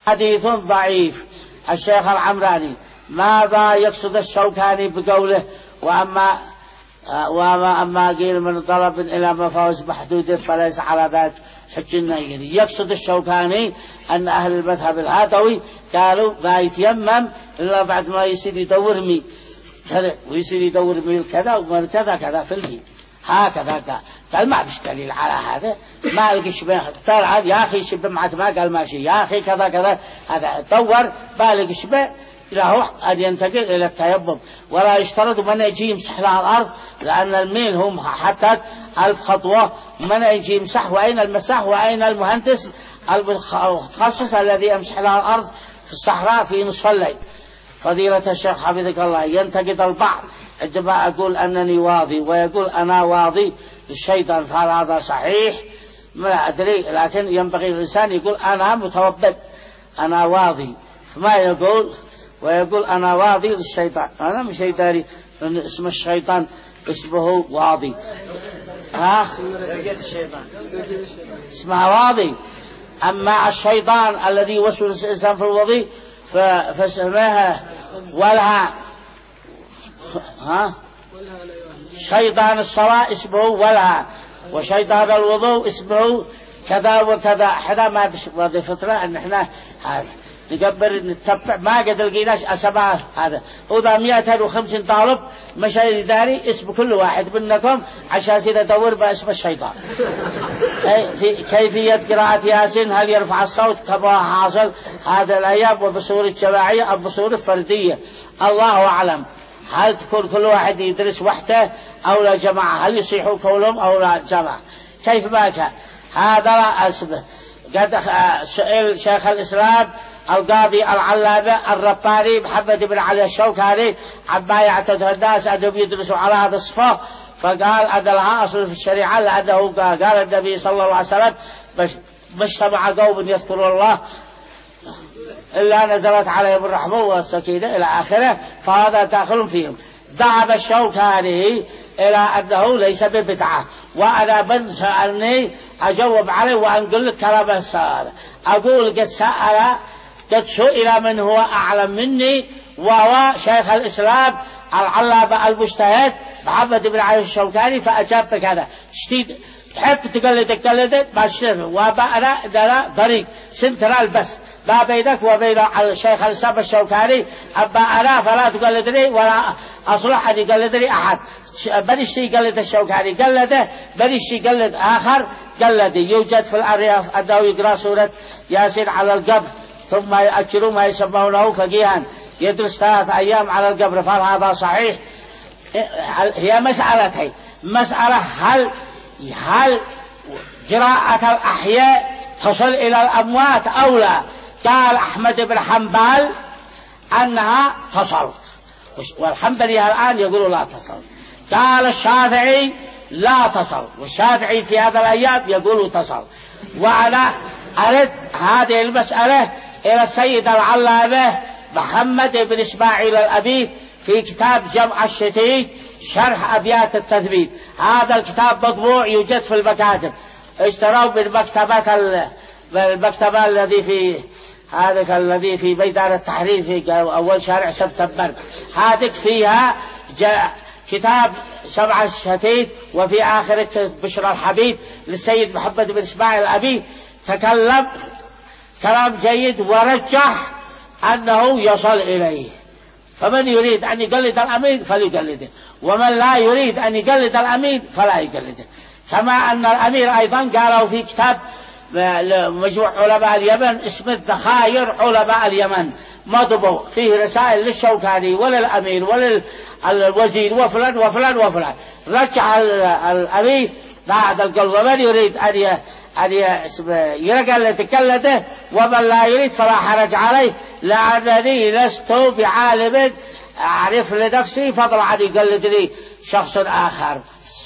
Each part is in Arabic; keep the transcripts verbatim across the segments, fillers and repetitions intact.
حديث ضعيف. الشيخ العمراني ماذا يقصد الشوكاني بقوله وأما وأما أما قيل من طلب إلى مفاوز محدود فليس على ذلك حج النيل. يقصد الشوكاني أن أهل المذهب الهاتوي قالوا لا يتيمم إلا بعد ما يصير يدور مي كذا ويصير يدور مي كذا ومن كذا كذا في المي هكذا قال. قال ما فيش دليل على هذا، ما لقي شبه طلع يا أخي شبه معك ما قال ماشي يا أخي كذا كذا هذا دور ما لقي شبه له أن ينتقل إلى التيمم. ولا يشترط من يجي يمسح لها الأرض لأن الميل هم حتى ألف خطوة من يجي يمسح. وأين المساح وأين المهندس المتخصص الذي يمسح لها الأرض في الصحراء في نصف الليل. فضيلة الشيخ حفظك الله ينتقد البعض عندما أقول أنني واضي ويقول أنا واضي للشيطان، فهل هذا صحيح؟ ما أدري، لكن ينبغي الإنسان يقول أنا متوبد أنا واضي، فما يقول ويقول أنا واضي للشيطان. أنا مش شيطاني، اسم الشيطان اسمه واضي. ها اسمها واضي. أما الشيطان الذي يوسوس الإنسان في الوضي فاسمها ولها. ها شيطان الصلاة اسمه ولها، وشيطان الوضوء اسمه كذا وكذا. احنا ما بهذه فترة ان احنا هذا نقبر نتبع ما قد لقيناش اسماء هذا. وذا مئتين وخمسين طالب مشاهير داري اسم كل واحد منكم عشان ندور باسم الشيطان. كيفية قراءة ياسين هل يرفع الصوت كما حاصل هذا الأيام وبصورة جماعية أو بصورة فردية؟ الله أعلم. هل تكون كل واحد يدرس وحده أو لا جماعة؟ هل يصيحوا قولهم أو لا جماعة؟ كيف ما كان هذا لا أسبه. قد سئل شيخ الإسلام القاضي العلامة الرباني محمد بن علي الشوكاني عما يعتقد الناس أنهم يدرسوا على هذا الصفة، فقال أن لها أصل في الشريعة لأنه قال النبي صلى الله عليه وسلم ما اجتمع قوم يذكرون الله إلا نزلت عليهم الرحمة والسكينة إلى آخره، فهذا داخل فيهم. ذهب الشوكاني إلى أنه ليس ببدعة، وأنا من سألني أجاوب عليه وأنقل لك كلام السؤال. أقول قد سأل قد سئل من هو أعلم مني وهو شيخ الإسلام العلامة المجتهد محمد بن علي الشوكاني، فأجاب بكذا. شتيد تحب تقلد تقلد ما تشتغل، وأنا ده طريق سنترال بس ما بينك وبين الشيخ الإسلام الشوكاني. أما أنا فلا تقلدني ولا أصلح أن يقلدني أحد. من يشتي يقلد الشوكاني قلده، من يشتي يقلد آخر قلده. يوجد في الأرياف أنه يقرأ سورة ياسين على القبر ثم يأجروا ما يسمونه فقيها يدرس ثلاث أيام على القبر، فهل هذا صحيح؟ هي مسألتين. مسألة هل هل قراءة الأحياء تصل إلى الأموات أو لا؟ قال أحمد بن حنبل أنها تصل، والحنبلية الآن يقولوا لا تصل. قال الشافعي لا تصل، والشافعي في هذا الأيام يقولوا تصل. وأنا أرد هذه المسألة إلى السيد العلامة محمد بن إسماعيل الأبي في كتاب جمع الشتيت شرح أبيات التثبيت. هذا الكتاب مطبوع يوجد في المكاتب، اشتروه من مكتبة المكتبة الذي في هذا الذي في ميدان التحرير في أول شارع سبتمبر. هذيك فيها كتاب جمع الشتيت، وفي آخر بشرى الحبيب للسيد محمد بن إسماعيل الأبي تكلم كلام جيد ورجح أنه يصل إليه. فمن يريد أن يقلد الأمين فليقلده، ومن لا يريد أن يقلد الأمين فلا يقلده. كما أن الأمير أيضا قالوا في كتاب مجموع علماء اليمن اسمه ذخائر علماء اليمن، مطبوع فيه رسائل للشوكاني وللأمير وللوزير وفلان وفلان وفلان. رجع الأمير بعد القلب ومن يريد أن أن يقلد يقلده، ومن لا يريد فلا حرج عليه، لأنني لست بعالم أعرف لنفسي فضلا عن يقلدني شخص آخر.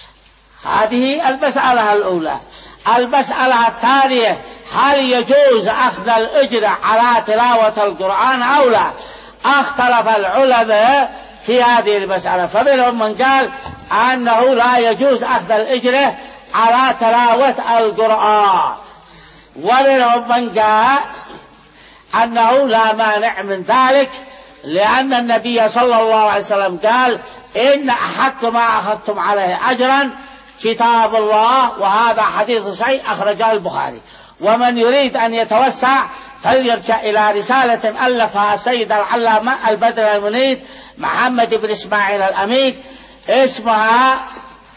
هذه المسألة الأولى. المسألة الثانية هل يجوز أخذ الأجر على تلاوة القرآن أو لا؟ اختلف العلماء في هذه المسألة، فمنهم من قال أنه لا يجوز أخذ الأجر على تلاوة القرآن، ومنهم من قال أنه لا مانع من ذلك، لأن النبي صلى الله عليه وسلم قال إن أحق ما أخذتم عليه أجرا كتاب الله، وهذا حديث صحيح أخرجه البخاري. ومن يريد أن يتوسع فليرجع إلى رسالة ألفها السيد العلامة البدر المنير محمد بن إسماعيل الأمير اسمها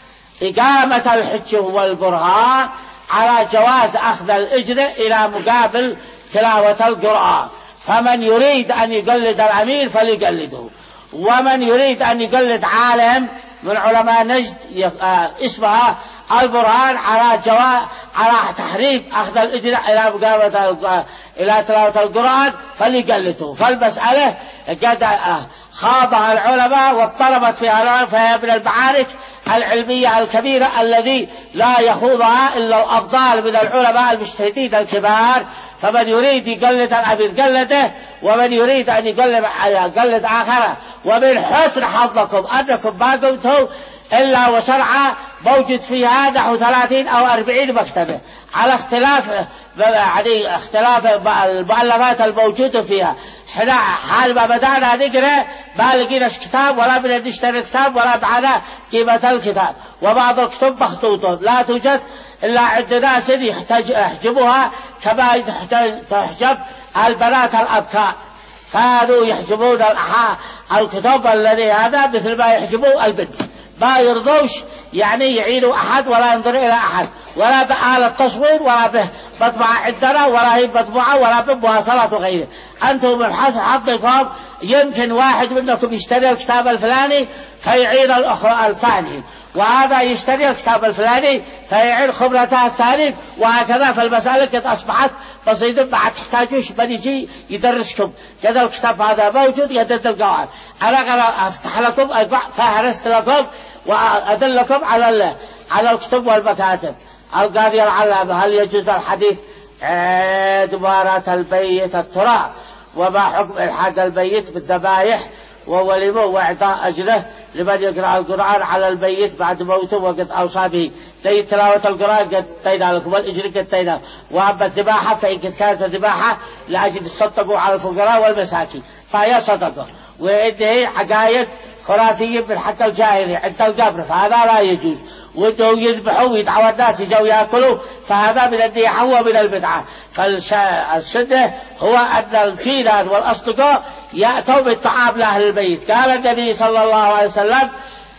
إقامة الحجة والبرهان على جواز أخذ الأجر إلى مقابل تلاوة القرآن. فمن يريد أن يقلد الأمير فليقلده، ومن يريد أن يقلد عالم من علماء نجد اسمها البرهان على جواز على تحريم أخذ الأجر إلى مقابلة إلى تلاوة القرآن فليقلده. فالمسألة قد خاضها العلماء واضطربت فيها، فهي من المعارك العلمية الكبيرة الذي لا يخوضها إلا الأفضال من العلماء المجتهدين الكبار. فمن يريد يقلد الأمير قلده، ومن يريد أن يقلد يقلد آخره. ومن حسن حظكم أنكم ما قمتم إلا وشرعة موجود فيها نحو ثلاثين أو أربعين مكتبة على اختلاف يعني اختلاف المؤلفات الموجودة فيها. احنا حال ما بدأنا نقرأ ما لقيناش كتاب ولا بدنا نشتري كتاب ولا معنا قيمة الكتاب، وبعض الكتب مخطوطة لا توجد إلا عند ناس يحجبوها كما تحجب البنات الأبكار. كانوا يحجبون الكتب الذي هذا مثل ما يحجبوا البنت، ما يرضوش يعني يعينوا أحد ولا ينظر إلى أحد، ولا بآلة تصوير ولا بمطبعة عندنا ولا هي مطبوعة ولا بمواصلات وغيره. أنتم من حسن حظكم يمكن واحد منكم يشتري الكتاب الفلاني فيعين الأخرى الثاني، وهذا يشتري الكتاب الفلاني فيعين خبرته الثاني، وهكذا. فالمسألة قد أصبحت بسيطة، ما تحتاجوش من يجي يدرسكم. كذا الكتاب هذا موجود يدد القواعد. أنا أفتح لكم فهرست لكم وأدلكم على على الكتب والمكاتب. القاضي العلامة: هل يجوز الحديث عند مباراة البيت التراب؟ وما حكم إلحاق البيت بالذبائح ووليمه وإعطاء أجره لمن يقرأ القرآن على البيت بعد موته وقد أوصى به؟ زي تلاوة القرآن قد تينا لكم، والأجر قد تينا. وأما الذباحة فإن كانت الذباحة لأجل تصدقوا على الفقراء والمساكين فهي صدقة، وإنه عقائد خرافية من حق الجاهلية عند القبر فهذا لا يجوز. وإنهم يذبحوا ويدعوا الناس يجوا يأكلوا فهذا من النياحة ومن البدعة. فالسنة هو أن الجيران والأصدقاء يأتوا بالطعام لأهل البيت. قال النبي صلى الله عليه وسلم: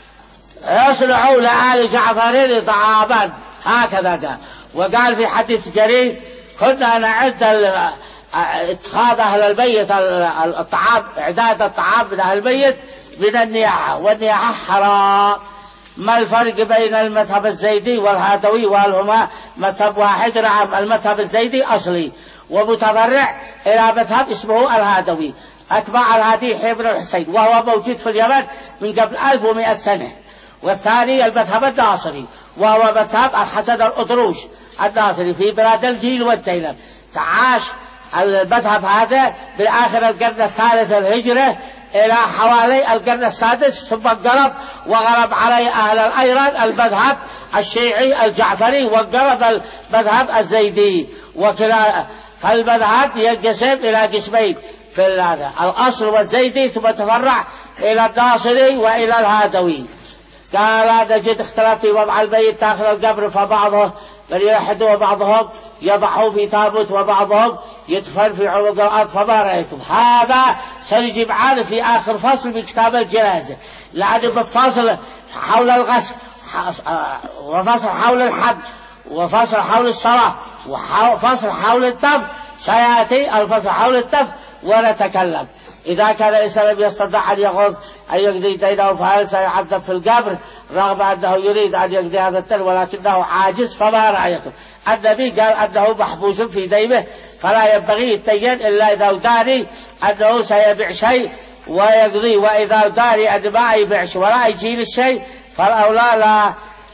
يصنعوا لآل جعفر طعاما، هكذا قال. وقال في حديث جرير: كنا نعد اتخاذ أهل البيت الطعام إعداد الطعام من أهل البيت من النياحة، والنياحة حرام. ما الفرق بين المذهب الزيدي والهادوي؟ وهل هما مذهب واحد؟ نعم، المذهب الزيدي أصلي ومتفرع إلى مذهب اسمه الهادوي، أتباع الهادي يحيى بن الحسين، وهو موجود في اليمن من قبل ألف ومئة سنة. والثاني المذهب الناصري، وهو مذهب الحسن الأطروش الناصري في بلاد الجيل والديلم. تعاش المذهب هذا بالآخر القرن الثالث الهجرة إلى حوالي القرن السادس، ثم انقلب وغلب عليه أهل الأيران المذهب الشيعي الجعفري، وانقلب المذهب الزيدي. وكلا فالمذهب ينقسم إلى قسمين في هذا: الأصل والزيدي، ثم تفرع إلى الناصري وإلى الهادوي. قال: نجد اختلاف في وضع البيت داخل القبر، فبعضه بل يلحد وبعضهم يضعه في تابوت وبعضهم يدفن في عمق الأرض، فما رأيكم؟ هذا سنجي معنا في آخر فصل من كتاب الجنازة، لأنه بفصل حول الغسل وفصل حول الحج وفصل حول الصلاة وفصل حول الدفن. سيأتي الفصل حول الدفن ونتكلم. إذا كان الإنسان لم يستطع أن يغض أن يقضي دينه فهل سيعذب في القبر رغم أنه يريد أن يقضي هذا الدين ولكنه عاجز؟ فما رأيكم؟ النبي قال أنه محبوس في دينه فلا ينبغي التين إلا إذا داري أنه سيبيع شيء ويقضي، وإذا داري أن ما يبيعش ولا يجيل الشيء فالأولى لا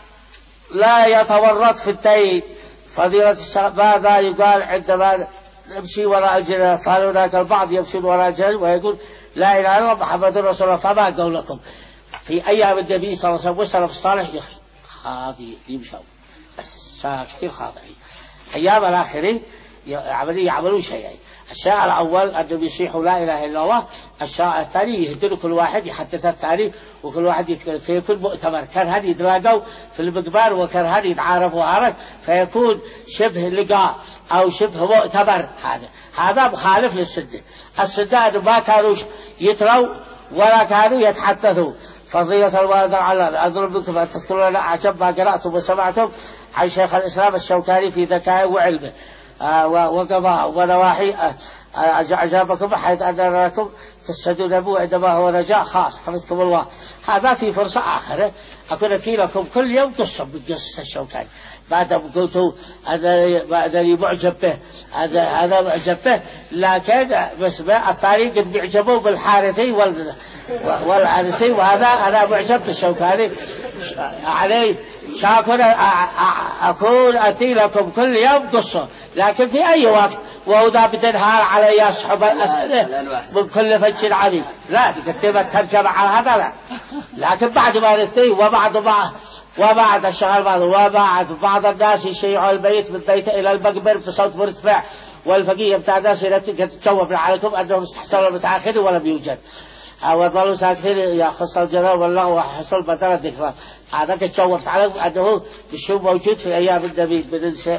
لا يتورط في الدين. فضيلة الشيخ ماذا يقال عندما نمشي وراء الجنازة؟ فهل هناك البعض يمشي وراء الجنازة ويقول لا إله إلا الله محمد رسول الله؟ فما قولكم؟ في أيام النبي صلى الله عليه وسلم والسلف الصالح خاضي يمشوا كثير خاضعين، أيام الآخرين عملية يعملوا شيئين. الشيء الأول أنه يصيحوا لا إله إلا الله. الشيء الثاني يهدلوا كل واحد يحدث الثاني وكل واحد يتكلم في كل مؤتمر، كان هذه يتلاقوا في المقبار وكان هذه يتعارفوا عارف، فيكون شبه لقاء أو شبه مؤتمر. هذا هذا مخالف للسنة. السنة أنه ما كانوا يتروا ولا كانوا يتحدثوا. فضيلة الوالد على أضرب لكم أن تذكروا لنا أعجب ما قرأتم وسمعتم عن شيخ الإسلام الشوكاني في ذكائه وعلمه آه وقضاء ونواحي آه أعجابكم حيث أن لكم تشهدون به عندما هو رجاء خاص حفظكم الله. هذا في فرصة آخرة أكون أكي لكم كل يوم قصة من قصة الشوكاني بعد ما قلتوا أنني معجب به، هذا معجب به، لكن بس الثاني قد بيعجبوا بالحارثي والعنسي، وهذا أنا معجب بالشوكاني عليه شاكر أكون أتي لكم كل يوم قصة، لكن في أي وقت وإذا بتنهار علي يصحب الأسئلة من كل فج عميق لا تكتبت ترجمة على هذا لا. لكن بعد ما نتي وبعد بعض وبعد الشغل بعض وبعد بعض الناس يشيعوا البيت من بيت إلى المقبر بصوت مرتفع، والفقيه بتاع الناس تتشوف عليكم أنهم استحسنوا المتأخر ولم يوجد وظلوا ساكتين يخص الجناب والله وحصل بدل الذكرى. هذا تشوفت عليكم أنه بالشوف موجود في أيام النبي من شيء.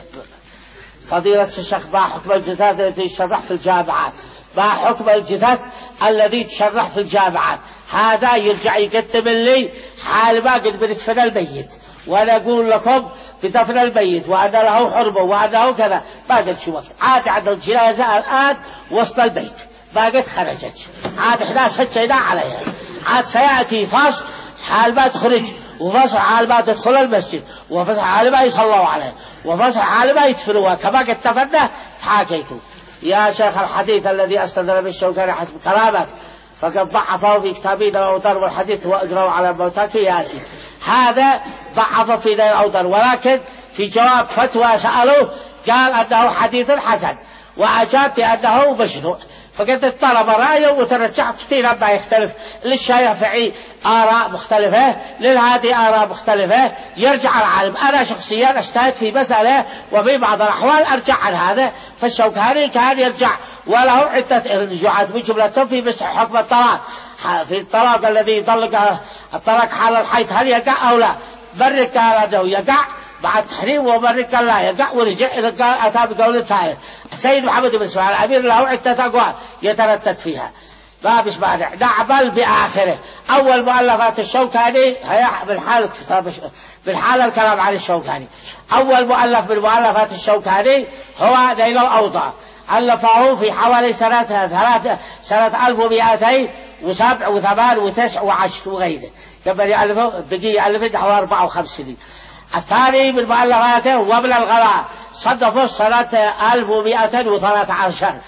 فضيلة الشيخ ما حكم الجثث التي تشرح في الجامعات؟ ما حكم الجثث الذي تشرح في الجامعات؟ هذا يرجع يقدم لي حال ما قد بندفن الميت، وأنا أقول لكم بدفن الميت وأن له حرمة وأنه كذا، ما قد شو وقت عاد عند الجنازة الآن وسط البيت ما قد خرجت، عاد إحنا سجينا عليها، عاد سيأتي فصل حال ما تخرج، وفصل حال ما تدخل المسجد، وفصل حال ما يصلوا عليه، وفصل حال ما يدفنوها كما قد تفنى تحاكيتوا. يا شيخ الحديث الذي أستدل بالشوكاني حسب كلامك فقد ضعفه في كتابين الأوتار والحديث وأجروا على الموتى كياسي، هذا ضعف في ذا الأوتار، ولكن في جواب فتوى سألوه قال أنه حديث حسن وأجاب بأنه مشروع، فقد اضطرب رأيه وترجع كثيرا ما يختلف. للشافعي آراء مختلفة، للهادي آراء مختلفة، يرجع العالم. أنا شخصيا اجتهد في مسألة وفي بعض الأحوال أرجع عن هذا، فالشوكاني كان يرجع وله عدة رجوعات من جملتهم في مسح حكم الطلاق، في الطلاق الذي يطلق الطلاق حال الحيض هل يقع أو لا. برك قال أنه يقع بعد تحريم، وبرك لا يقع، ورجع إذا قال أتى بقول ثالث. السيد محمد بن اسماعيل الأمير له عدة أقوال يتردد فيها ما بش مانع. نعمل بآخره. أول مؤلفات الشوكاني هي بالحال بالحال الكلام عن الشوكاني. أول مؤلف من مؤلفات الشوكاني هو نيل الأوطار، ألفه في حوالي سنة ثلاثة سنة ألف ومئتين وسبع وثمان وتسع وعشر وغيره، كما يألفه بقي يألف نحو أربعة وخمسين. الثاني من مؤلفاته وابن الغلاء صدفه سنة ألف ومئتين وثلاثة عشر.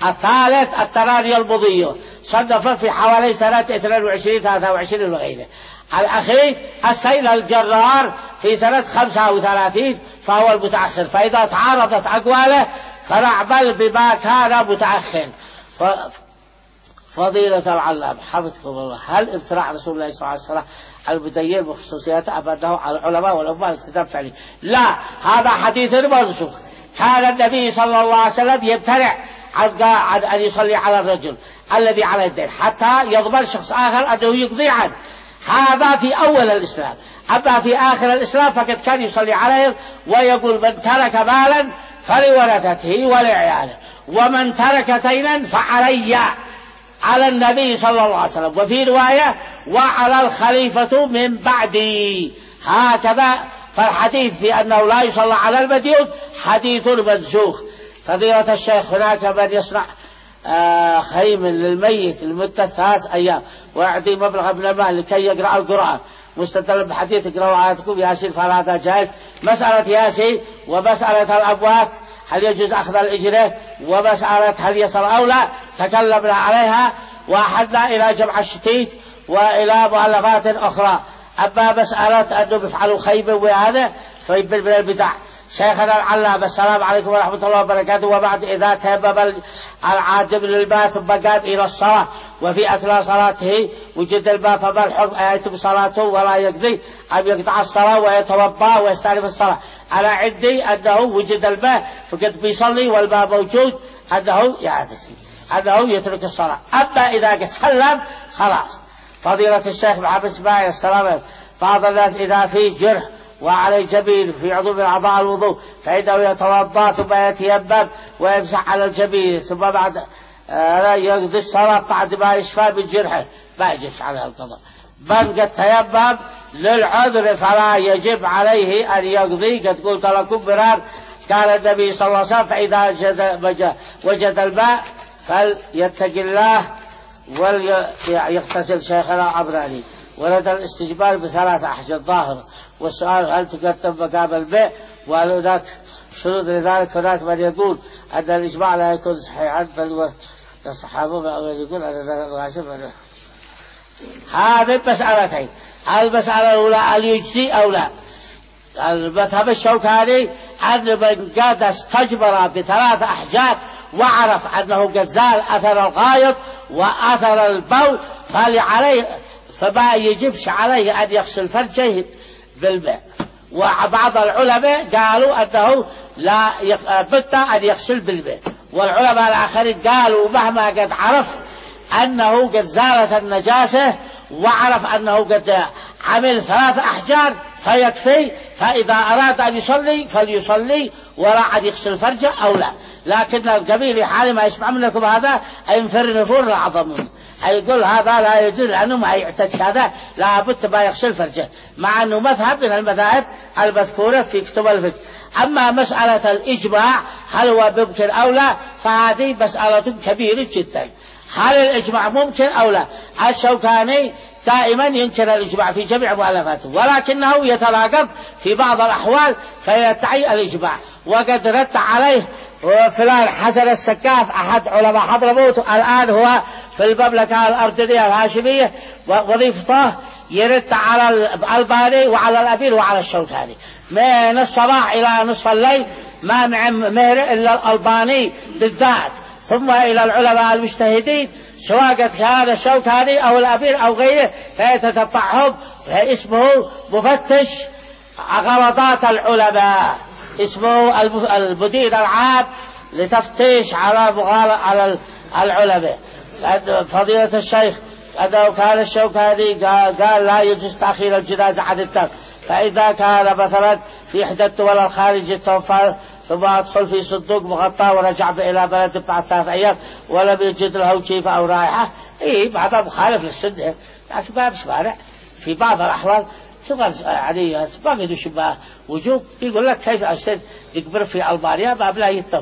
الثالث التراني المضي صدفه في حوالي سنة اثنين وعشرين ثلاثة وعشرين وغيره. الأخير السيل الجرار في سنة خمسة وثلاثين فهو المتأخر. فإذا تعارضت أقواله فنعمل بما كان متأخر. ف... فضيلة العلام حفظكم الله، هل ابتراع رسول الله صلى الله عليه وسلم المدين بخصوصيات أبده على العلماء والعلماء الكتاب فعلي؟ لا، هذا حديث منسوخ. كان النبي صلى الله عليه وسلم يمتنع عن أن يصلي على الرجل الذي على الدين حتى يضمن شخص آخر أنه يقضي عنه. هذا في أول الإسلام. أما في آخر الإسلام فقد كان يصلي عليهم ويقول من ترك مالا فلورثته ولعياله، ومن ترك دينا فعلي، على النبي صلى الله عليه وسلم، وفي رواية وعلى الخليفة من بعدي. هكذا فالحديث في أنه لا يصلى على المديون حديث منسوخ. فضيلة الشيخ هناك من يصنع آه خيم للميت لمدة ثلاث أيام ويعطي مبلغ من المال لكي يقرأ القرآن مستدل بحديث اقرأوا آياتكم ياسين فهذا جائز. مسألة ياسين ومسألة الأموات هل يجوز أخذ الإجرة، ومسألة هل يصل أو لا تكلمنا عليها وأحدنا إلى جمع الشتيت وإلى مؤلفات أخرى. أما مسألة أنه بيفعلوا خيبة وهذا فيبن من البدع. شيخنا العلامة السلام عليكم ورحمة الله وبركاته. وبعد إذا تيمم العادم للماء ثم قام إلى الصلاة وفي أثناء صلاته وجد الماء فما الحكم؟ أيتم صلاته ولا يقضي أم يقطع الصلاة ويتوضأ ويستأنف الصلاة؟ أنا عندي أنه وجد الماء فقد بيصلي والماء موجود أنه يعتزل أنه يترك الصلاة. أما إذا قد سلم خلاص. فضيلة الشيخ محمد إسماعيل السلام، بعض الناس إذا في جرح وعليه جبين في عضو من أعضاء الوضوء فإنه يتوضأ ثم يتيمم ويمسح على الجبين ثم بعد آه يقضي الصلاة بعد ما يشفى من جرحه ما يجب عليه القضاء. من قد تيمم للعذر فلا يجب عليه أن يقضي. قد قلت لكم مرار قال النبي صلى الله عليه وسلم فإذا وجد, وجد الماء فليتق الله وليغتسل. شيخنا عبراني ورد الاستجبار بثلاث أحجار ظاهرة. والسؤال هل تقدم مقام البيع؟ وهل هناك شروط لذلك؟ هناك من يقول أن الإجماع لا يكون صحيحا بل الصحابة يقول أن الغاشم. هذه مسألتين. المسألة الأولى هل يجزي أو لا؟ المذهب الشوكاني أن من قد استجبر بثلاث أحجار وعرف أنه قد زال أثر الغائط وأثر البول فلعليه فما يجبش عليه أن يغسل فرجه بالماء. وبعض العلماء قالوا أنه لا بد أن يغسل بالماء، والعلماء الآخرين قالوا مهما قد عرف أنه قد زالت النجاسة وعرف أنه قد عمل ثلاث أحجار فيكفي، فإذا أراد أن يصلي فليصلي ولا أن يغسل فرجه أو لا. لكن القبيل حال ما يسمع منكم هذا ينفر نفور العظم، يقول هذا لا يجوز لأنه ما يعتد هذا لا بد ما يغسل فرجه، مع أنه مذهب من المذاهب المذكورة في كتب الفقه. أما مسألة الإجماع هل هو ممكن أو لا فهذه مسألة كبيرة جدا. هل الإجماع ممكن أو لا؟ الشوكاني دائما ينكر الإجماع في جميع مؤلفاته، ولكنه يتناقض في بعض الأحوال فيدعي الإجماع. وقد رد عليه فلان حسن السكاف أحد علماء حضرموت الآن هو في المملكة الأردنية الهاشمية، وظيفته يرد على الألباني وعلى الأبير وعلى الشوكاني من الصباح إلى نصف الليل، ما مع مهر إلا الألباني بالذات، ثم إلى العلماء المجتهدين سواء كان الشوكاني أو الأبير أو غيره فيتتبعهم. فاسمه مفتش غلطات العلماء، اسمه المدير العام لتفتيش على مغالطة على العلماء. فضيلة الشيخ أنه كان الشوكاني قال, قال لا يجوز تأخير الجنازة عن الدفن، فإذا كان مثلا في إحدى الدول الخارجية توفى ثم أدخل في صندوق مغطى ورجع إلى بلد بعد ثلاث أيام ولم يجد له شيفة أو رائحة، إيه هذا مخالف للسنة، لكن ما بسمارع في بعض الأحوال تقول يعني ما في شبه وجوب. يقول لك كيف أشتد يكبر في ألمانيا ما بلا يتف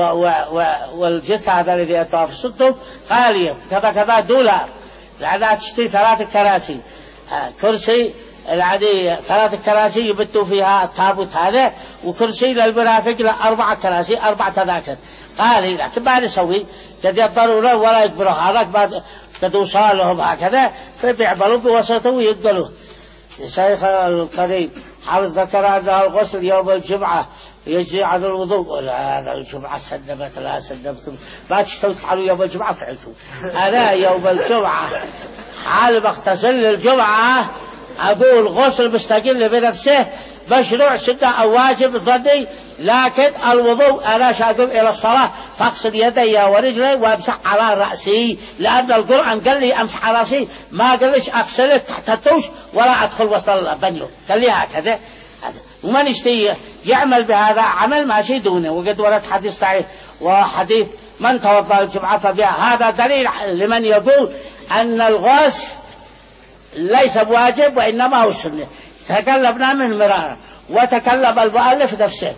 والجثة هذا الذي يتوفى في الصندوق غالية كذا كذا دولار، لأنها تشتري ثلاث كراسي كرسي العادي ثلاث كراسي يبتوا فيها التابوت هذا، وكرسي للمرافق لأربع كراسي أربع تذاكر. قال لكن ما نسوي قد يضطروا ولا يقبلوا هذاك بعد قد وصالهم هكذا فبيعملوا بوسطه ويقبلوا. الشيخ القريب حافظ ذكر أنه الغسل يوم الجمعة يجري عن الوضوء. هذا الجمعة سلمت لا سلمتم ما تشتوا تفعلوا يوم الجمعة فعلتم. أنا يوم الجمعة حال بغتسل للجمعة أقول غسل مستقل بنفسه مشروع سنة أو واجب ظني، لكن الوضوء أنا شاقم إلى الصلاة فاغسل يدي ورجلي وامسح على رأسي، لأن القرآن قال لي امسح على رأسي ما قالش أغسل تحت الدوش ولا أدخل وسط البنيو، قال لي هكذا. ومن يشتي يعمل بهذا عمل ماشي دونه. وقد ورد حديث صحيح وحديث من توضأ الجمعة فبها، هذا دليل لمن يقول أن الغسل ليس بواجب وإنما هو سنة. تكلمنا من مرارا وتكلم المؤلف نفسه.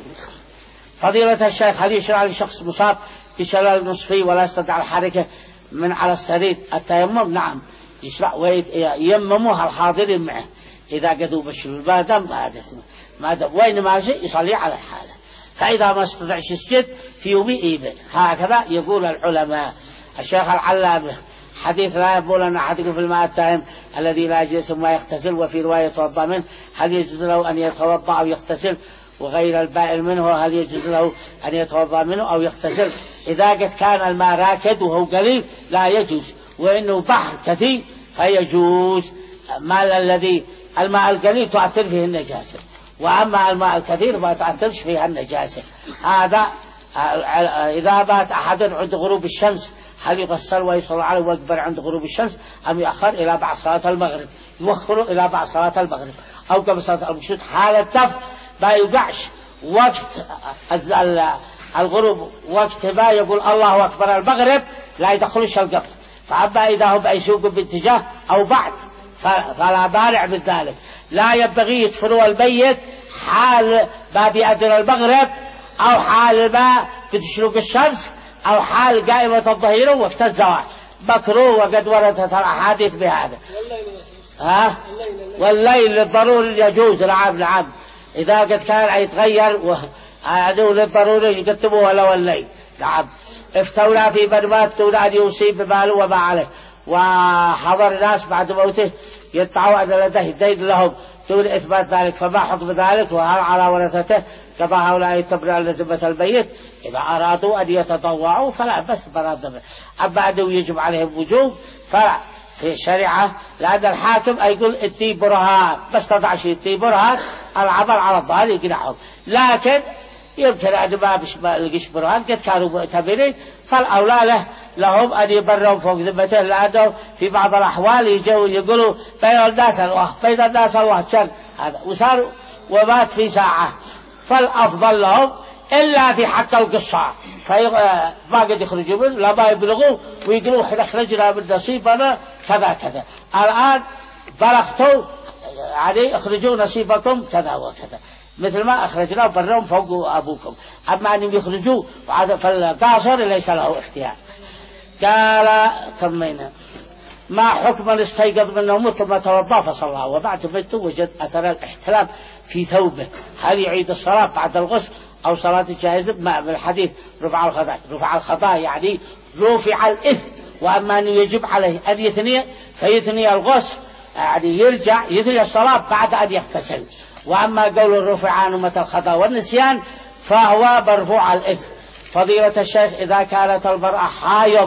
فضيلة الشيخ هل يشرع لشخص مصاب بشلل نصفي ولا يستطيع الحركة من على السرير التيمم؟ نعم يشرع وييمموها الحاضرين معه إذا قدوا بشر ما دام ما دام وين ماشي يصلي على الحالة، فإذا ما استطعش يسجد في يوم إيبن. هكذا يقول العلماء. الشيخ العلامة حديث لا يقول أن أحدكم في الماء التائم الذي لا يجلس ثم يغتسل، وفي رواية يتوضأ منه، هل يجوز له أن يتوضأ أو يغتسل وغير البائل منه هل يجوز له أن يتوضأ منه أو يغتسل؟ إذا قد كان الماء راكد وهو قليل لا يجوز، وإنه بحر كثير فيجوز. الماء الذي الماء القليل تؤثر فيه النجاسة، وأما الماء الكثير ما تؤثرش فيها النجاسة. هذا إذا بات أحد عند غروب الشمس هل يغسل ويصلى عليه ويكبر عند غروب الشمس أم يؤخر إلى بعد صلاة المغرب؟ يوخر إلى بعد صلاة المغرب أو قبل صلاة المغرب. حال الدفع ما يقعش وقت الغروب، وقت ما يقول الله أكبر المغرب لا يدخلش القبر. فأما إذا هو بيسوق باتجاه أو بعد فلا بارع من ذلك. لا ينبغي يدفنوا الميت حال ما بيأذن المغرب أو حال ما بتشرق الشمس أو حال قائمة الظهيرة وقت الزواج، مكروه وقد وردت الأحاديث بهذا. ها والليل للضروري يجوز. نعم نعم إذا قد كان يتغير وعنو للضروري يكتبوه لو الليل. نعم افتونا في من مات دون أن يصيب بماله وما عليه، وحضر ناس بعد موته يدعوا أن لديه دين لهم دون إثبات ذلك، فما حكم ذلك؟ وهل على ورثته كما هؤلاء تبرع لذمة الميت إذا أرادوا أن يتطوعوا فلا بس براد. أما أنه يجب عليهم وجوب فلا في الشريعة، لأن الحاكم يقول اتي برهان، بس تضعش اتي برهان العمل على الظاهر يقنعهم. لكن يمكن أن ما لقيش برهان قد كانوا مؤتمرين، فالأولى له لهم أن يبرروا فوق ذمته، لأنه في بعض الأحوال يجوا يقولوا بين الناس الله بين الناس الله شر هذا وصار ومات في ساعة، فالأفضل لهم إلا في حق القصة فما قد يخرجوا منه لما يبلغوا ويقولوا احنا خرجنا من نصيبنا كذا كذا، الآن بلغتوا يعني اخرجوا نصيبكم كذا وكذا مثل ما أخرجنا برهم فوق أبوكم. أما أن يخرجوا فالقاصر ليس له اختيار. قال تمينا ما حكم الاستيقظ من نومه ثم توضأ فصلى وبعد بيته وجد أثر الاحتلام في ثوبه، هل يعيد الصلاة بعد الغسل أو صلاة جائزة؟ مع الحديث رفع الخطايا، رفع الخطايا يعني رفع الإثم، وأما أنه يجب عليه أن يثني فيثني الغسل يعني يرجع يثني الصلاة بعد أن يغتسل. وأما قول الرفع عن أمة الخطأ والنسيان فهو مرفوع الإثم. فضيلة الشيخ إذا كانت المرأة حايض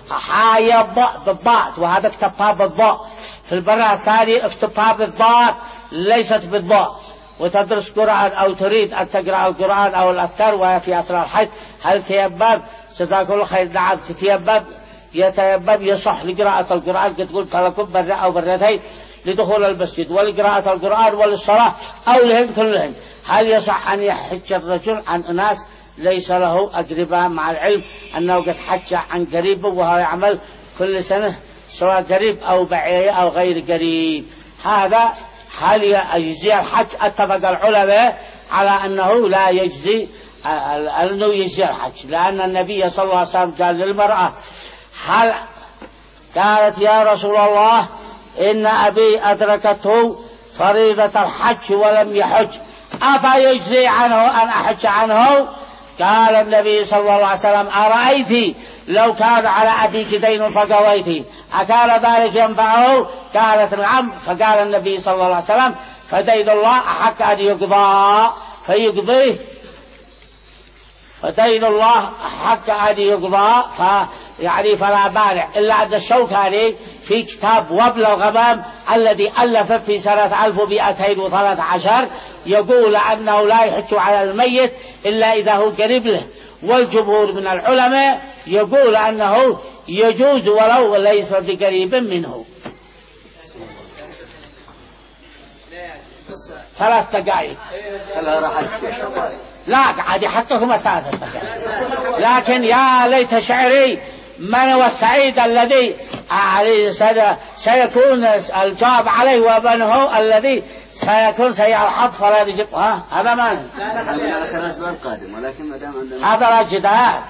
حايض بالضاء، وهذا اكتبها بالضاء، في المرة الثانية اكتبها بالضاء ليست بالضاء، وتدرس قرآن أو تريد أن تقرأ القرآن أو الأذكار وهي في أثناء الحيض، هل تيمم؟ جزاكم الله خير. نعم تتيمم، يتيمم يصح لقراءة القرآن قد قلت لكم مرة أو مرتين لدخول المسجد ولقراءة القرآن وللصلاة أو لهم كلهم. هل يصح أن يحج الرجل عن أناس ليس له أقرباء مع العلم أنه قد حج عن قريب وهو يعمل كل سنة سواء قريب أو بعيد أو غير قريب؟ هذا هل يجزي الحج؟ اتفق العلماء على أنه لا يجزي أنه يجزي الحج، لأن النبي صلى الله عليه وسلم قال للمرأة هل قالت يا رسول الله إن أبي أدركته فريضة الحج ولم يحج أفيجزي عنه أن أحج عنه؟ قال النبي صلى الله عليه وسلم أرأيت لو كان على أبيك دين فقويت أكان ذلك ينفعه؟ قالت نعم. فقال النبي صلى الله عليه وسلم فدين الله أحق أن يقضى فيقضيه، فدين الله أحق أن يقضى يعني فلا مانع. إلا أن الشوكاني في كتاب وابل الغمام الذي ألف في سنة ألف ومئتين وثلاثة عشر يقول أنه لا يحج على الميت إلا إذا هو قريب له، والجمهور من العلماء يقول أنه يجوز ولو ليس بقريب منه. ثلاث دقائق لا عادي حقهم ثلاثة دقائق، لكن يا ليت شعري من هو السعيد الذي سيكون الجواب عليه ومن هو الذي سيكون سيء الحظ فلا يجب. ها هذا ما هذا الجدال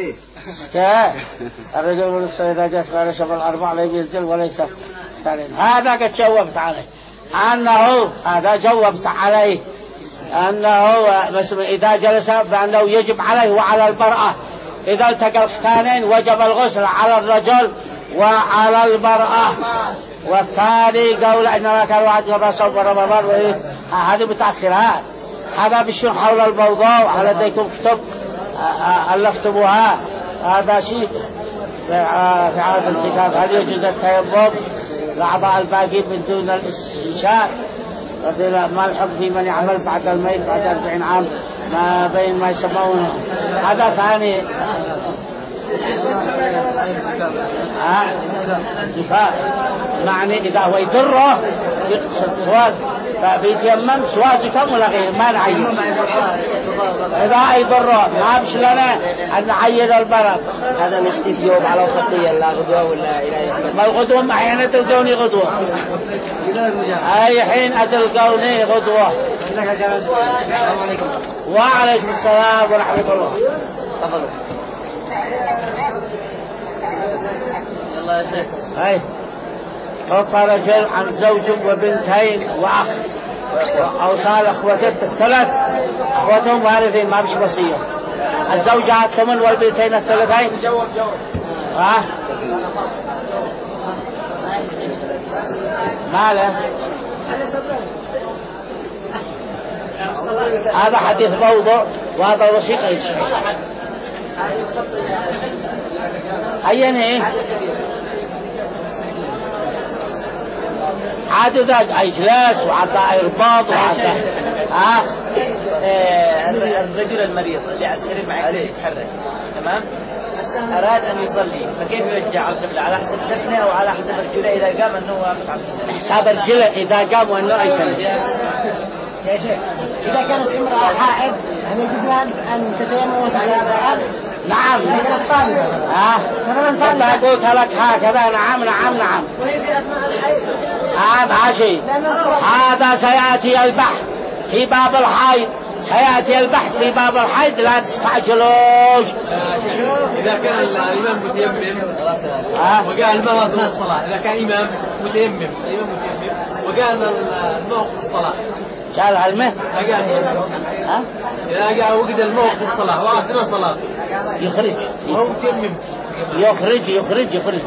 الرجل من السيدة جسم على شبه الأربع لا ينزل وليس هذا قد جاوبت عليه أنه هذا جاوبت عليه أنه إذا جلس فأنه يجب عليه وعلى المرأة إذا التقى الختانين وجب الغسل على الرجل وعلى المرأة. والثاني قول إنما كان واحد يبقى صوم رمضان هذه متأخرات هذا بشر حول البوضاء. هل لديكم كتب ألفتموها؟ هذا شيء في هذا الكتاب. هل يجوز التيمم لأعضاء الباقي من دون الاستنشاق؟ ما الحكم في من يعمل بعد الميت بعد أربعين عام ما بين ما يسمونه؟ هذا ثاني. ها زكاة معني إذا هو يضره يقصد سواد فبيتيمم سواد كم ولا غير ما نعين. إذا يضره ما بش لنا أن نعين البلد. هذا نختي يوم على خطية لا غدوة ولا إلى يوم. ما الغدوة ما حين تلقوني غدوة. أي حين أتلقوني غدوة. السلام عليكم. وعليكم السلام ورحمة الله. تفضلوا. يلا يا شيخ. هاي توفى رجل عن زوج وبنتين وأخ وأوصال أخوته الثلاث أخوتهم وارثين ما بش وصية. الزوجة الثمن والبنتين الثلاثين. ها ماله هذا حديث موضوع وهذا وثيقة يشفي. أينه عاد ذا إجلاس وعطاء إرباط وعطاء آه الرجل المريض اللي على السرير معك يتحرك تمام أراد أن يصلي فكيف يرجع القبلة على حسب دفنه أو على حسب رجله إذا قام أنه واقف على حساب رجله إذا قام وأنه يصلي. يا شيخ إذا كانت امرأة حائض هل يجوز أن تتيمم على هذا؟ نعم. ها أنت قلت لك هكذا. نعم نعم نعم. هذا عشي هذا سيأتي البحث في باب الحيض. سيأتي البحث في باب الحيض لا تستعجلوش. إذا كان الإمام متيمم وقال المرأة في الصلاة إذا كان إمام متيمم الإمام متيمم وقال الموقف الصلاة شال علمه ها إذا قال وقت الموقف الصلاة وأثناء الصلاة يخرج هو متيمم يخرج يخرج يخرج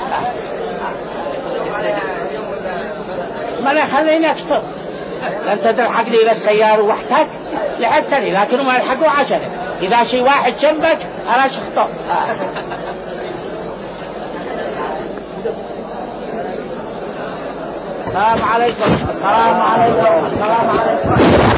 ما لا خليني أكتب. لن تلحق لي إلى السيارة وحدك لحقتني لكن ما يلحقوا عشرة. إذا شيء واحد جنبك أنا شخطه. السلام عليكم. السلام عليكم. السلام عليكم.